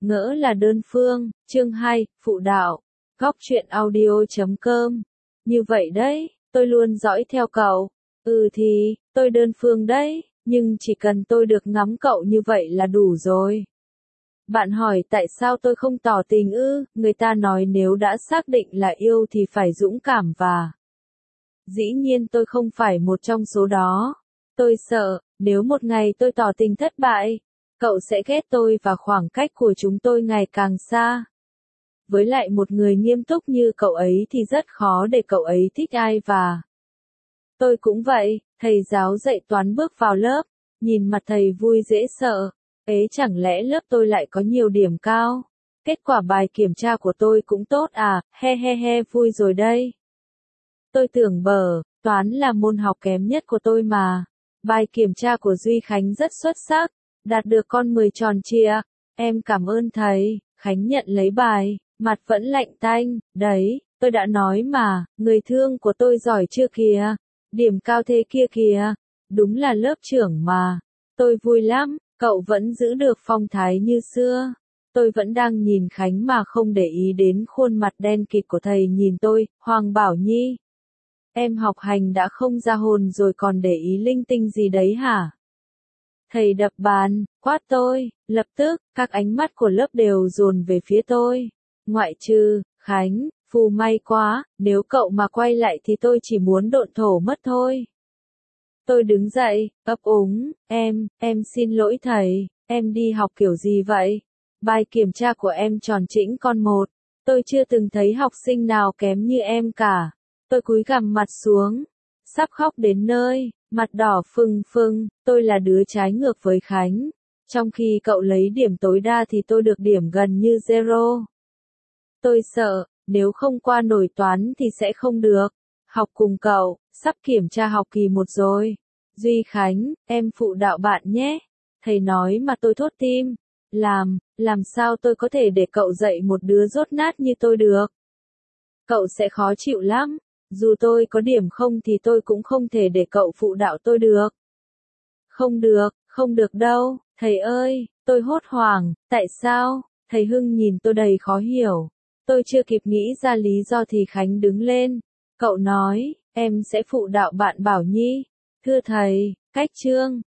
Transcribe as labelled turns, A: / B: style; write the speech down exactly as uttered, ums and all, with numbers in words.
A: Ngỡ là đơn phương, chương hai, phụ đạo, góc truyện audio chấm com. Như vậy đấy, tôi luôn dõi theo cậu. Ừ thì, tôi đơn phương đấy, nhưng chỉ cần tôi được ngắm cậu như vậy là đủ rồi. Bạn hỏi tại sao tôi không tỏ tình ư, người ta nói nếu đã xác định là yêu thì phải dũng cảm và... Dĩ nhiên tôi không phải một trong số đó. Tôi sợ, nếu một ngày tôi tỏ tình thất bại, cậu sẽ ghét tôi và khoảng cách của chúng tôi ngày càng xa. Với lại một người nghiêm túc như cậu ấy thì rất khó để cậu ấy thích ai và... Tôi cũng vậy, thầy giáo dạy toán bước vào lớp, nhìn mặt thầy vui dễ sợ. Ấy chẳng lẽ lớp tôi lại có nhiều điểm cao? Kết quả bài kiểm tra của tôi cũng tốt à, he he he vui rồi đây. Tôi tưởng bở, toán là môn học kém nhất của tôi mà. Bài kiểm tra của Duy Khánh rất xuất sắc, đạt được con mười tròn trịa. Em cảm ơn thầy. Khánh nhận lấy bài, mặt vẫn lạnh tanh. Đấy, tôi đã nói mà, người thương của tôi giỏi chưa kìa. Điểm cao thế kia kìa. Đúng là lớp trưởng mà. Tôi vui lắm, cậu vẫn giữ được phong thái như xưa. Tôi vẫn đang nhìn Khánh mà không để ý đến khuôn mặt đen kịt của thầy nhìn tôi, Hoàng Bảo Nhi. Em học hành đã không ra hồn rồi còn để ý linh tinh gì đấy hả? Thầy đập bàn, quát tôi, lập tức, các ánh mắt của lớp đều dồn về phía tôi. Ngoại trừ, Khánh, phù may quá, nếu cậu mà quay lại thì tôi chỉ muốn độn thổ mất thôi. Tôi đứng dậy, ấp úng, em, em xin lỗi thầy, em đi học kiểu gì vậy? Bài kiểm tra của em tròn chỉnh con một, tôi chưa từng thấy học sinh nào kém như em cả. Tôi cúi gằm mặt xuống, sắp khóc đến nơi, mặt đỏ phừng phừng, tôi là đứa trái ngược với Khánh. Trong khi cậu lấy điểm tối đa thì tôi được điểm gần như zero. Tôi sợ, nếu không qua nổi toán thì sẽ không được. Học cùng cậu, sắp kiểm tra học kỳ một rồi. Duy Khánh, em phụ đạo bạn nhé. Thầy nói mà tôi thốt tim. Làm, làm sao tôi có thể để cậu dạy một đứa dốt nát như tôi được? Cậu sẽ khó chịu lắm. Dù tôi có điểm không thì tôi cũng không thể để cậu phụ đạo tôi được. Không được, không được đâu, thầy ơi, tôi hốt hoảng, tại sao? Thầy Hưng nhìn tôi đầy khó hiểu. Tôi chưa kịp nghĩ ra lý do thì Khánh đứng lên. Cậu nói, em sẽ phụ đạo bạn Bảo Nhi. Thưa thầy, cách chương.